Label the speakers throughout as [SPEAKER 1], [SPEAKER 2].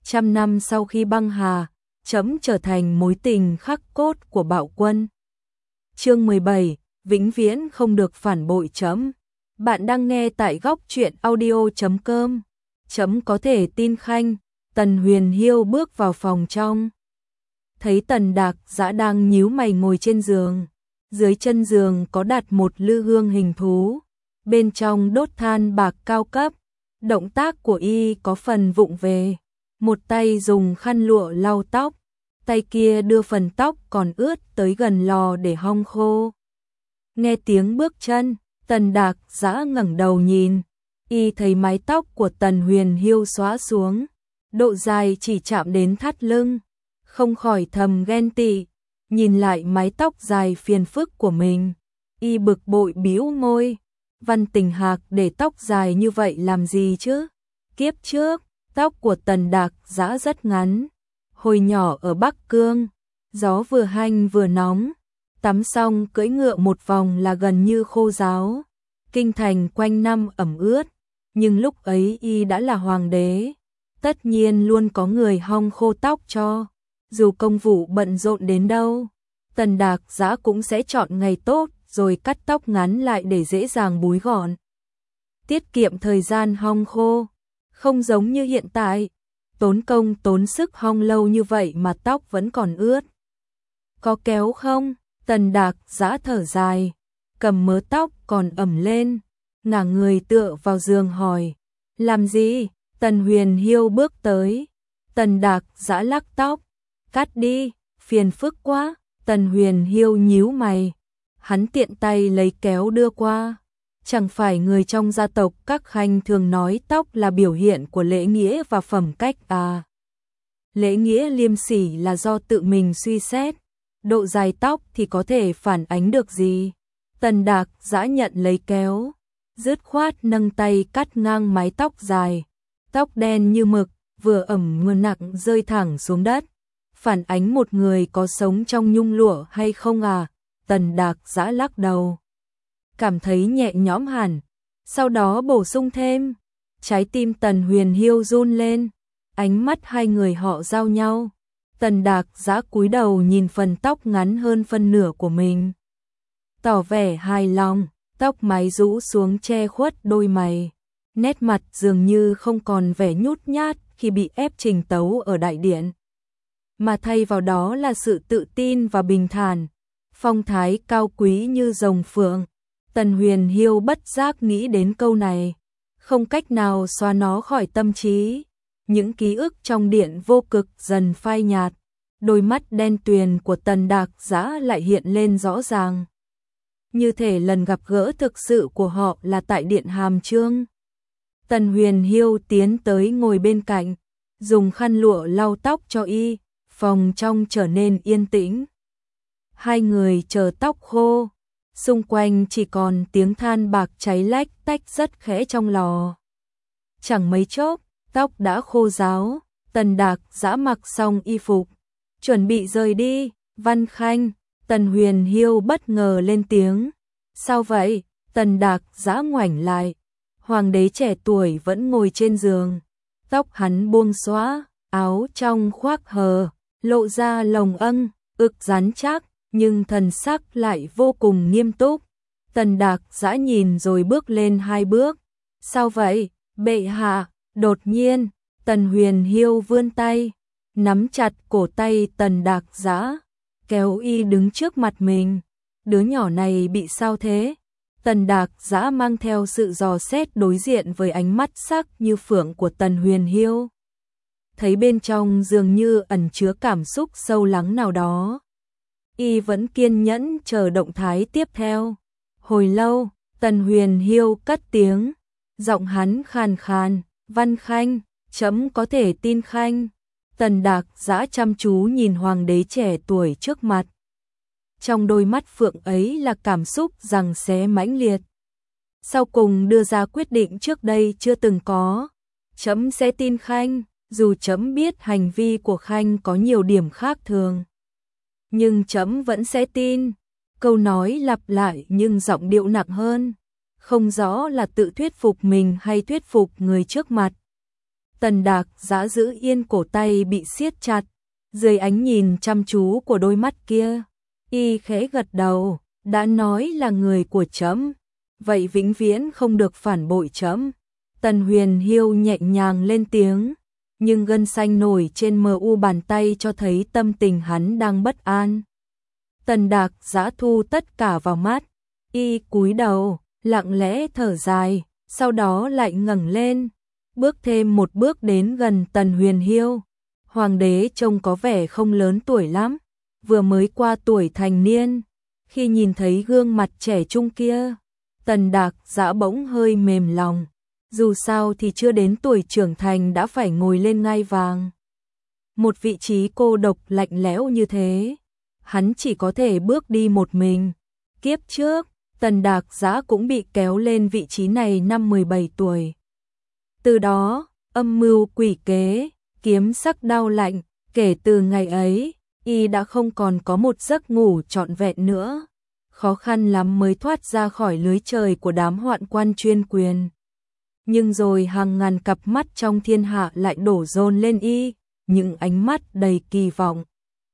[SPEAKER 1] trăm năm sau khi băng hà, trẫm trở thành mối tình khắc cốt của Bạo Quân. Chương 17, vĩnh viễn không được phản bội trẫm. Bạn đang nghe tại góc truyện audio.com. Trẫm có thể tin khanh. Tần Huyền Hiêu bước vào phòng trong. Thấy Tần Đạc Dã đang nhíu mày ngồi trên giường. Dưới chân giường có đặt một lư hương hình thú. Bên trong đốt than bạc cao cấp. Động tác của y có phần vụng về. Một tay dùng khăn lụa lau tóc. Tay kia đưa phần tóc còn ướt tới gần lò để hong khô. Nghe tiếng bước chân, Tần Đạc Dã ngẩng đầu nhìn. Y thấy mái tóc của Tần Huyền Hiêu xõa xuống. Độ dài chỉ chạm đến thắt lưng. Không khỏi thầm ghen tị. Nhìn lại mái tóc dài phiền phức của mình. Y bực bội bĩu môi. Văn Tình Hạc để tóc dài như vậy làm gì chứ? Kiếp trước, tóc của Tần Đạc Dã rất ngắn. Hồi nhỏ ở Bắc Cương, gió vừa hanh vừa nóng. Tắm xong cưỡi ngựa một vòng là gần như khô ráo. Kinh thành quanh năm ẩm ướt. Nhưng lúc ấy y đã là hoàng đế. Tất nhiên luôn có người hong khô tóc cho. Dù công vụ bận rộn đến đâu, Tần Đạc Dã cũng sẽ chọn ngày tốt rồi cắt tóc ngắn lại để dễ dàng búi gọn. Tiết kiệm thời gian hong khô, không giống như hiện tại, tốn công tốn sức hong lâu như vậy mà tóc vẫn còn ướt. Có kéo không? Tần Đạc Dã thở dài, cầm mớ tóc còn ẩm lên, ngả người tựa vào giường hỏi. Làm gì? Tần Huyền Hiêu bước tới. Tần Đạc Dã lắc tóc. Cắt đi, phiền phức quá. Tần Huyền Hiêu nhíu mày. Hắn tiện tay lấy kéo đưa qua. Chẳng phải người trong gia tộc các khanh thường nói tóc là biểu hiện của lễ nghĩa và phẩm cách à? Lễ nghĩa liêm sỉ là do tự mình suy xét. Độ dài tóc thì có thể phản ánh được gì? Tần Đạc Dã nhận lấy kéo, dứt khoát nâng tay cắt ngang mái tóc dài. Tóc đen như mực, vừa ẩm vừa nặng rơi thẳng xuống đất. Phản ánh một người có sống trong nhung lụa hay không à? Tần Đạc Dã lắc đầu, cảm thấy nhẹ nhõm hẳn. Sau đó bổ sung thêm. Trái tim Tần Huyền Hiêu run lên. Ánh mắt hai người họ giao nhau. Tần Đạc Dã cúi đầu nhìn phần tóc ngắn hơn phân nửa của mình, tỏ vẻ hài lòng. Tóc mái rũ xuống che khuất đôi mày. Nét mặt dường như không còn vẻ nhút nhát khi bị ép trình tấu ở đại điện, mà thay vào đó là sự tự tin và bình thản, phong thái cao quý như rồng phượng. Tần Huyền Hiêu bất giác nghĩ đến câu này, không cách nào xóa nó khỏi tâm trí. Những ký ức trong điện vô cực dần phai nhạt, đôi mắt đen tuyền của Tần Đạc Dã lại hiện lên rõ ràng. Như thể lần gặp gỡ thực sự của họ là tại điện Hàm Chương. Tần Huyền Hiêu tiến tới ngồi bên cạnh, dùng khăn lụa lau tóc cho y, phòng trong trở nên yên tĩnh. Hai người chờ tóc khô, xung quanh chỉ còn tiếng than bạc cháy lách tách rất khẽ trong lò. Chẳng mấy chốc, tóc đã khô ráo. Tần Đạc Dã mặc xong y phục, chuẩn bị rời đi. Văn Khanh, Tần Huyền Hiêu bất ngờ lên tiếng. Sao vậy? Tần Đạc Dã ngoảnh lại. Hoàng đế trẻ tuổi vẫn ngồi trên giường. Tóc hắn buông xõa, áo trong khoác hờ, lộ ra lồng âng, ực rắn chắc, nhưng thần sắc lại vô cùng nghiêm túc. Tần Đạc Dã nhìn rồi bước lên 2 bước. Sao vậy, bệ hạ? Đột nhiên, Tần Huyền Hiêu vươn tay, nắm chặt cổ tay Tần Đạc Dã, kéo y đứng trước mặt mình. Đứa nhỏ này bị sao thế? Tần Đạc Dã mang theo sự dò xét đối diện với ánh mắt sắc như phượng của Tần Huyền Hiêu. Thấy bên trong dường như ẩn chứa cảm xúc sâu lắng nào đó. Y vẫn kiên nhẫn chờ động thái tiếp theo. Hồi lâu, Tần Huyền Hiêu cất tiếng, giọng hắn khàn khàn. Văn Khanh, trẫm có thể tin khanh. Tần Đạc Dã chăm chú nhìn hoàng đế trẻ tuổi trước mặt. Trong đôi mắt phượng ấy là cảm xúc giằng xé mãnh liệt. Sau cùng đưa ra quyết định trước đây chưa từng có. Trẫm sẽ tin khanh, dù trẫm biết hành vi của khanh có nhiều điểm khác thường. Nhưng trẫm vẫn sẽ tin. Câu nói lặp lại nhưng giọng điệu nặng hơn. Không rõ là tự thuyết phục mình hay thuyết phục người trước mặt. Tần Đạc Giã giữ yên cổ tay bị siết chặt, dưới ánh nhìn chăm chú của đôi mắt kia, y khẽ gật đầu, đã nói là người của trẫm, vậy vĩnh viễn không được phản bội trẫm. Tần Huyền Hiêu nhẹ nhàng lên tiếng, nhưng gân xanh nổi trên mu bàn tay cho thấy tâm tình hắn đang bất an. Tần Đạc Giã thu tất cả vào mắt, y cúi đầu, lặng lẽ thở dài, sau đó lại ngẩng lên, bước thêm một bước đến gần Tần Huyền Hiêu. Hoàng đế trông có vẻ không lớn tuổi lắm, vừa mới qua tuổi thành niên. Khi nhìn thấy gương mặt trẻ trung kia, Tần Đạc Giã bỗng hơi mềm lòng, dù sao thì chưa đến tuổi trưởng thành đã phải ngồi lên ngai vàng. Một vị trí cô độc lạnh lẽo như thế, hắn chỉ có thể bước đi một mình. Kiếp trước, Tần Đạc Giã cũng bị kéo lên vị trí này năm 17 tuổi. Từ đó, âm mưu quỷ kế, kiếm sắc đao lạnh, kể từ ngày ấy, y đã không còn có một giấc ngủ trọn vẹn nữa. Khó khăn lắm mới thoát ra khỏi lưới trời của đám hoạn quan chuyên quyền. Nhưng rồi hàng ngàn cặp mắt trong thiên hạ lại đổ dồn lên y, những ánh mắt đầy kỳ vọng.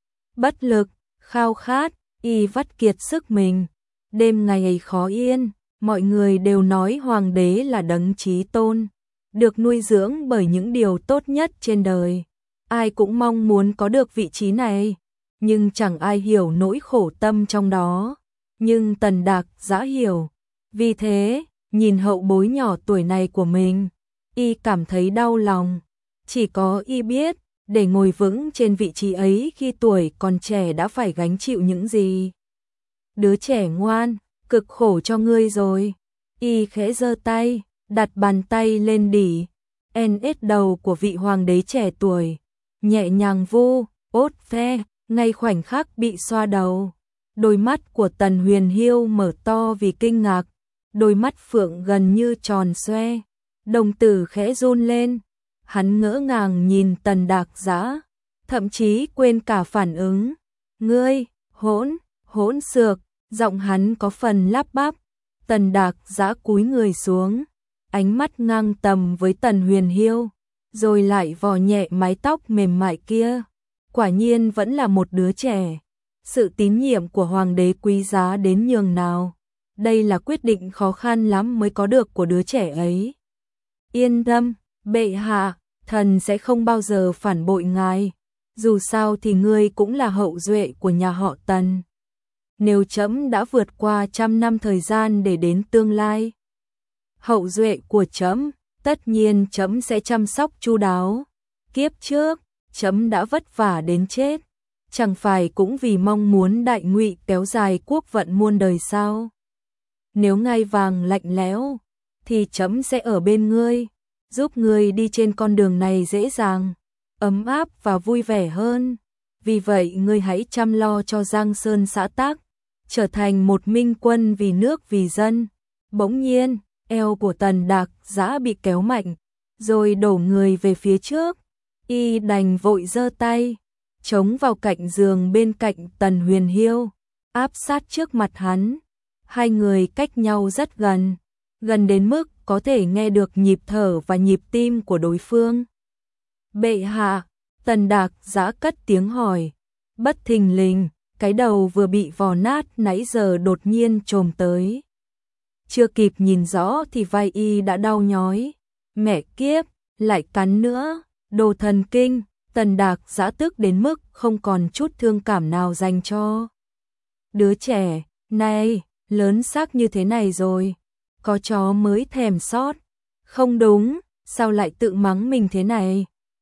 [SPEAKER 1] Bất lực, khao khát, y vắt kiệt sức mình. Đêm ngày ấy khó yên, mọi người đều nói hoàng đế là đấng chí tôn, được nuôi dưỡng bởi những điều tốt nhất trên đời. Ai cũng mong muốn có được vị trí này, nhưng chẳng ai hiểu nỗi khổ tâm trong đó. Nhưng Tần Đạc Giã hiểu, vì thế, nhìn hậu bối nhỏ tuổi này của mình, y cảm thấy đau lòng. Chỉ có y biết, để ngồi vững trên vị trí ấy khi tuổi còn trẻ đã phải gánh chịu những gì. Đứa trẻ ngoan, cực khổ cho ngươi rồi. Y khẽ giơ tay, đặt bàn tay lên đỉ NS đầu của vị hoàng đế trẻ tuổi, nhẹ nhàng vu, ốt ve, ngay khoảnh khắc bị xoa đầu. Đôi mắt của Tần Huyền Hiêu mở to vì kinh ngạc, đôi mắt phượng gần như tròn xoe, đồng tử khẽ run lên. Hắn ngỡ ngàng nhìn Tần Đạc Giã, thậm chí quên cả phản ứng. Ngươi, hỗn xược, giọng hắn có phần lắp bắp. Tần Đạc Giã cúi người xuống, ánh mắt ngang tầm với Tần Huyền Hiêu, rồi lại vò nhẹ mái tóc mềm mại kia. Quả nhiên vẫn là một đứa trẻ. Sự tín nhiệm của hoàng đế quý giá đến nhường nào. Đây là quyết định khó khăn lắm mới có được của đứa trẻ ấy. Yên tâm, bệ hạ, thần sẽ không bao giờ phản bội ngài. Dù sao thì ngươi cũng là hậu duệ của nhà họ Tần. Nếu trẫm đã vượt qua 100 năm thời gian để đến tương lai, hậu duệ của trẫm, tất nhiên trẫm sẽ chăm sóc chu đáo. Kiếp trước, trẫm đã vất vả đến chết, chẳng phải cũng vì mong muốn đại ngụy kéo dài quốc vận muôn đời sao? Nếu ngai vàng lạnh lẽo, thì trẫm sẽ ở bên ngươi, giúp ngươi đi trên con đường này dễ dàng, ấm áp và vui vẻ hơn. Vì vậy ngươi hãy chăm lo cho Giang Sơn xã tắc, trở thành một minh quân vì nước vì dân. Bỗng nhiên, eo của Tần Đạc Giã bị kéo mạnh, rồi đổ người về phía trước. Y đành vội giơ tay, chống vào cạnh giường bên cạnh Tần Huyền Hiêu, áp sát trước mặt hắn. Hai người cách nhau rất gần, gần đến mức có thể nghe được nhịp thở và nhịp tim của đối phương. Bệ hạ, Tần Đạc Giã cất tiếng hỏi. Bất thình lình, cái đầu vừa bị vò nát nãy giờ đột nhiên chồm tới. Chưa kịp nhìn rõ thì vai y đã đau nhói. Mẹ kiếp, lại cắn nữa, đồ thần kinh. Tần Đạc Giã tức đến mức không còn chút thương cảm nào dành cho đứa trẻ này. Lớn xác như thế này rồi, có chó mới thèm sót. Không đúng, sao lại tự mắng mình thế này?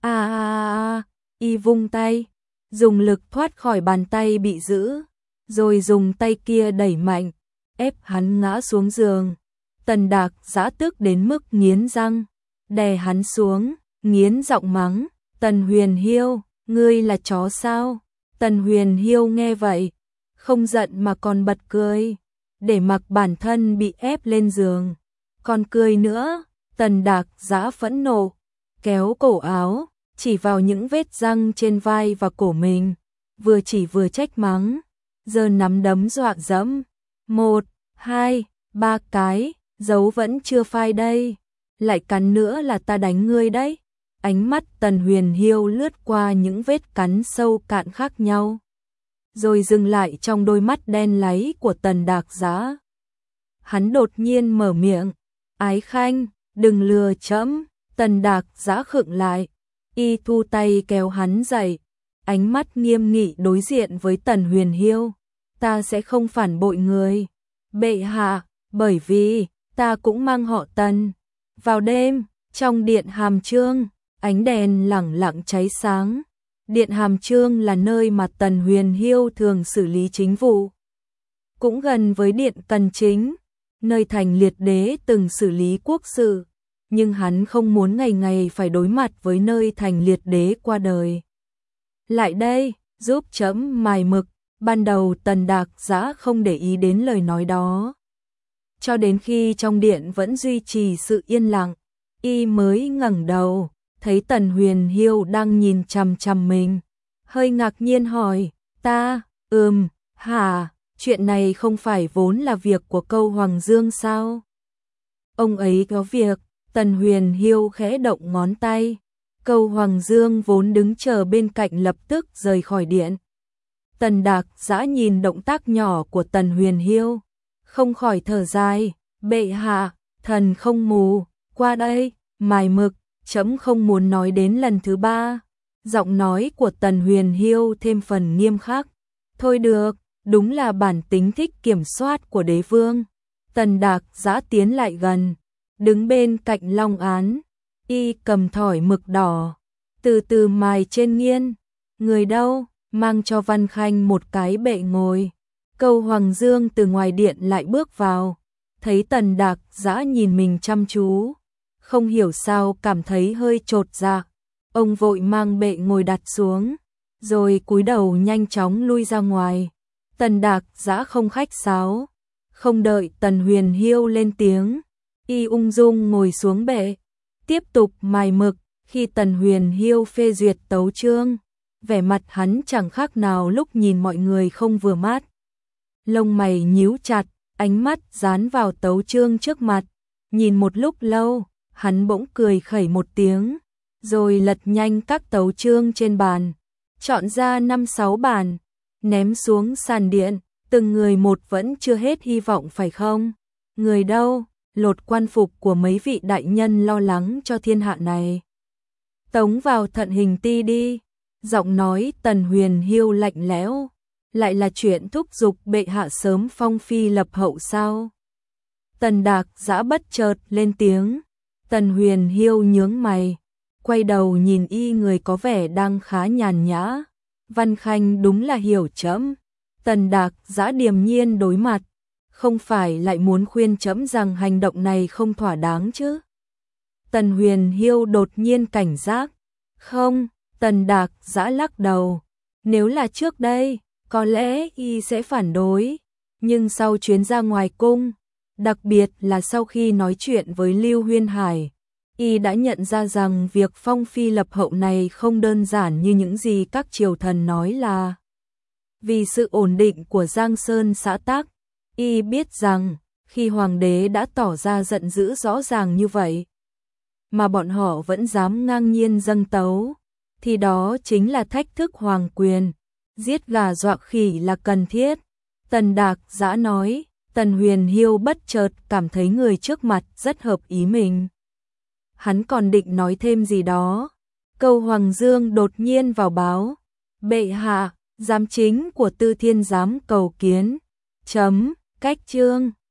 [SPEAKER 1] Y vung tay, dùng lực thoát khỏi bàn tay bị giữ, rồi dùng tay kia đẩy mạnh, ép hắn ngã xuống giường. Tần Đạc Giã tức đến mức nghiến răng, đè hắn xuống, nghiến giọng mắng. Tần Huyền Hiêu, ngươi là chó sao? Tần Huyền Hiêu nghe vậy, không giận mà còn bật cười, để mặc bản thân bị ép lên giường. Còn cười nữa. Tần Đạc Giã phẫn nộ, kéo cổ áo, chỉ vào những vết răng trên vai và cổ mình, vừa chỉ vừa trách mắng, giơ nắm đấm dọa dẫm. 1, 2, 3 cái, dấu vẫn chưa phai đây. Lại cắn nữa là ta đánh ngươi đấy. Ánh mắt Tần Huyền Hiêu lướt qua những vết cắn sâu cạn khác nhau, rồi dừng lại trong đôi mắt đen láy của Tần Đạc Giã. Hắn đột nhiên mở miệng, Ái Khanh, đừng lừa trẫm. Tần Đạc Giã khựng lại, y thu tay kéo hắn dậy, ánh mắt nghiêm nghị đối diện với Tần Huyền Hiêu. Ta sẽ không phản bội người, bệ hạ, bởi vì ta cũng mang họ Tần. Vào đêm, trong điện Hàm Chương, ánh đèn lẳng lặng cháy sáng. Điện Hàm Chương là nơi mà Tần Huyền Hiêu thường xử lý chính vụ, cũng gần với điện Cần Chính, nơi Thành Liệt Đế từng xử lý quốc sự, nhưng hắn không muốn ngày ngày phải đối mặt với nơi Thành Liệt Đế qua đời. Lại đây, giúp trẫm mài mực. Ban đầu Tần Đạc Giã không để ý đến lời nói đó, cho đến khi trong điện vẫn duy trì sự yên lặng, y mới ngẩng đầu, thấy Tần Huyền Hiêu đang nhìn chằm chằm mình, hơi ngạc nhiên hỏi, ta, hả, chuyện này không phải vốn là việc của Câu Hoàng Dương sao? Ông ấy có việc. Tần Huyền Hiêu khẽ động ngón tay, Câu Hoàng Dương vốn đứng chờ bên cạnh lập tức rời khỏi điện. Tần Đạc Giã nhìn động tác nhỏ của Tần Huyền Hiêu, không khỏi thở dài, bệ hạ, thần không mù, qua đây, mài mực, trẫm không muốn nói đến lần thứ ba. Giọng nói của Tần Huyền Hiêu thêm phần nghiêm khắc. Thôi được, đúng là bản tính thích kiểm soát của đế vương. Tần Đạc Giã tiến lại gần, đứng bên cạnh long án, y cầm thỏi mực đỏ, từ từ mài trên nghiên. Người đâu? Mang cho Văn Khanh một cái bệ ngồi. Câu Hoàng Dương từ ngoài điện lại bước vào, thấy Tần Đạc Giã nhìn mình chăm chú, không hiểu sao cảm thấy hơi chột dạ. Ông vội mang bệ ngồi đặt xuống, rồi cúi đầu nhanh chóng lui ra ngoài. Tần Đạc Giã không khách sáo, không đợi Tần Huyền Hiêu lên tiếng, y ung dung ngồi xuống bệ, tiếp tục mài mực. Khi Tần Huyền Hiêu phê duyệt tấu chương, vẻ mặt hắn chẳng khác nào lúc nhìn mọi người không vừa mắt. Lông mày nhíu chặt, ánh mắt dán vào tấu chương trước mặt, nhìn một lúc lâu, hắn bỗng cười khẩy một tiếng, rồi lật nhanh các tấu chương trên bàn, chọn ra 5-6 bản, ném xuống sàn điện. Từng người một, vẫn chưa hết hy vọng phải không? Người đâu? Lột quan phục của mấy vị đại nhân lo lắng cho thiên hạ này. Tống vào Thận Hình Ti đi. Giọng nói Tần Huyền Hiêu lạnh lẽo. Lại là chuyện thúc giục bệ hạ sớm phong phi lập hậu sao? Tần Đạc Giã bất chợt lên tiếng. Tần Huyền Hiêu nhướng mày, quay đầu nhìn y, người có vẻ đang khá nhàn nhã. Văn Khanh đúng là hiểu trẫm. Tần Đạc Giã điềm nhiên đối mặt, không phải lại muốn khuyên trẫm rằng hành động này không thỏa đáng chứ? Tần Huyền Hiêu đột nhiên cảnh giác. Không. Tần Đạc Giã lắc đầu. Nếu là trước đây, có lẽ y sẽ phản đối, nhưng sau chuyến ra ngoài cung, đặc biệt là sau khi nói chuyện với Lưu Huyên Hải, y đã nhận ra rằng việc phong phi lập hậu này không đơn giản như những gì các triều thần nói là vì sự ổn định của Giang Sơn xã tắc. Y biết rằng khi hoàng đế đã tỏ ra giận dữ rõ ràng như vậy, mà bọn họ vẫn dám ngang nhiên dâng tấu, thì đó chính là thách thức hoàng quyền, giết gà dọa khỉ là cần thiết. Tần Đạc Giã nói. Tần Huyền Hiêu bất chợt cảm thấy người trước mặt rất hợp ý mình. Hắn còn định nói thêm gì đó. Câu Hoàng Dương đột nhiên vào báo. Bệ hạ, giám chính của Tư Thiên giám cầu kiến. Cách chương.